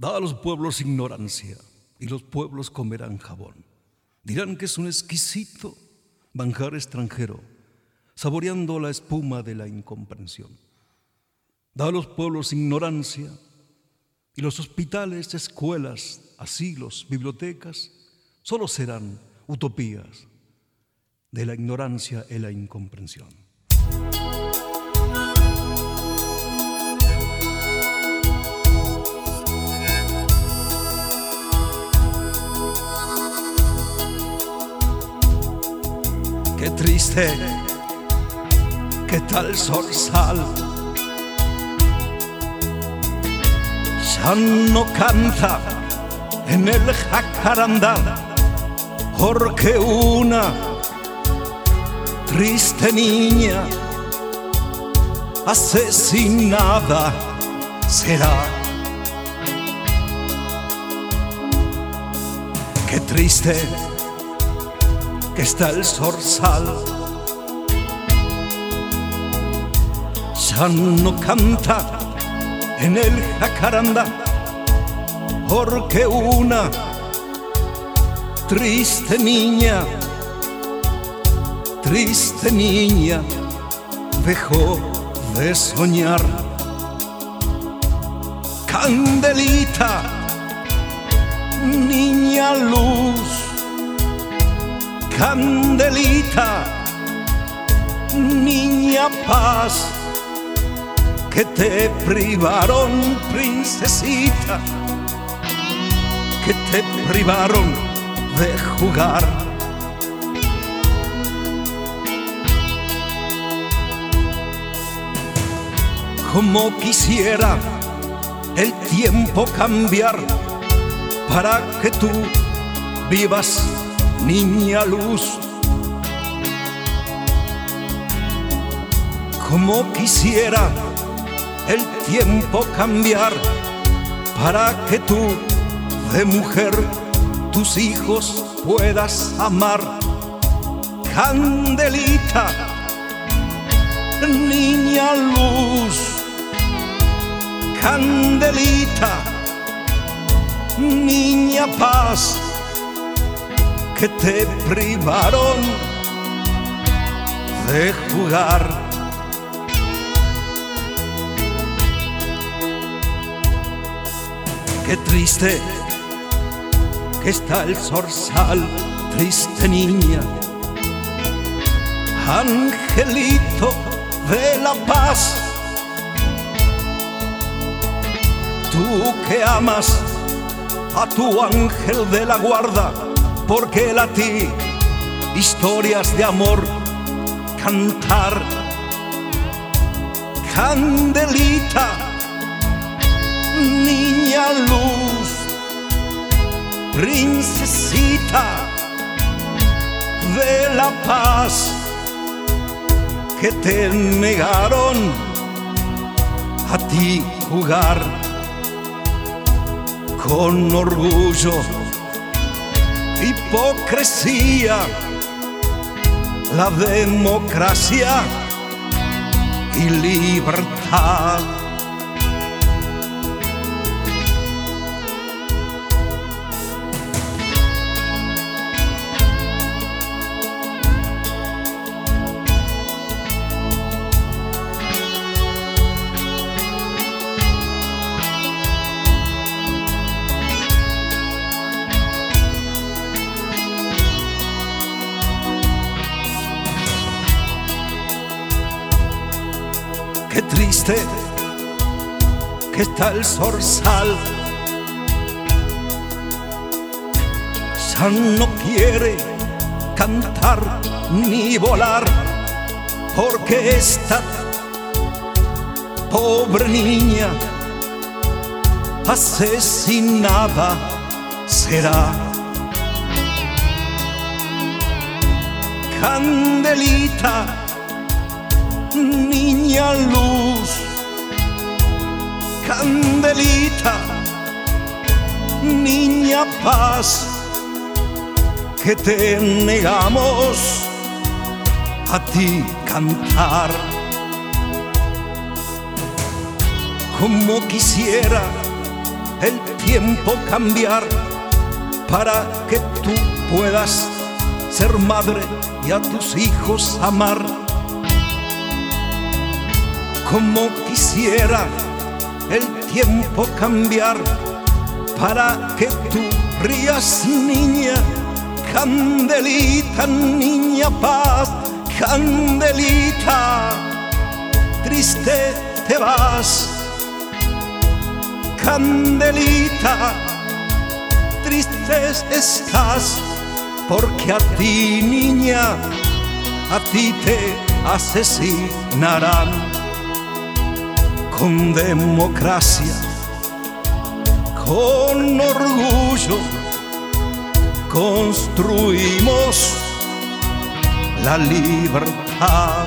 Da a los pueblos ignorancia, y los pueblos comerán jabón. Dirán que es un exquisito manjar extranjero, saboreando la espuma de la incomprensión. Da a los pueblos ignorancia, y los hospitales, escuelas, asilos, bibliotecas, solo serán utopías de la ignorancia y la incomprensión. Qué triste, qué tal zorzal, ya no canta en el jacarandá, porque una triste niña asesinada será. Qué triste que está el zorzal, ya no canta en el jacarandá, porque una triste niña dejó de soñar. Candelita, niña luz, Candelita, niña paz, que te privaron, princesita, que te privaron de jugar. Como quisiera el tiempo cambiar para que tú vivas, niña luz. Como quisiera el tiempo cambiar para que tú de mujer tus hijos puedas amar. Candelita, niña luz, Candelita, niña paz, que te privaron de jugar. Qué triste que está el zorzal, triste niña, angelito de la paz. Tú que amas a tu ángel de la guarda, porque él a ti historias de amor cantar. Candelita, niña luz, princesita de la paz, que te negaron a ti jugar. Con orgullo, hipocresía, la democracia y libertad. Qué triste que está el zorzal, ya no quiere cantar ni volar, porque esta pobre niña asesinada será. Candelita, niña luz, Candelita, niña paz, que te negamos a ti cantar. Como quisiera el tiempo cambiar para que tú puedas ser madre y a tus hijos amar. Como quisiera el tiempo cambiar para que tú rías, niña, Candelita, niña paz, Candelita, triste te vas, Candelita, triste estás, porque a ti, niña, a ti te asesinarán. Con democracia, con orgullo, construimos la libertad.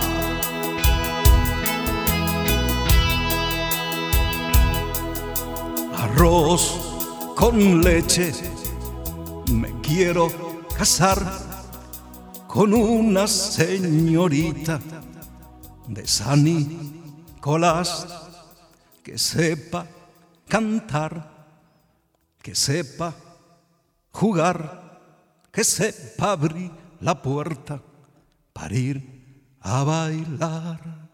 Arroz con leche, me quiero casar con una señorita de San Nicolás que sepa cantar, que sepa jugar, que sepa abrir la puerta para ir a bailar.